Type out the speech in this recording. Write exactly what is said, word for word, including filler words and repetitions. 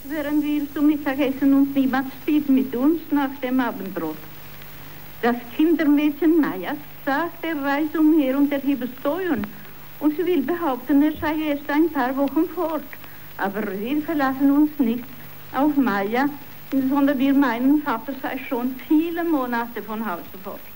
wären wir zum Mittagessen und niemand spielt mit uns nach dem Abendbrot. Das Kindermädchen Maja sagt, er reist umher und erhebt Steuern und sie will behaupten, er sei erst ein paar Wochen fort. Aber wir verlassen uns nicht auf Maja, sondern wir meinen, Vater sei schon viele Monate von Hause fort.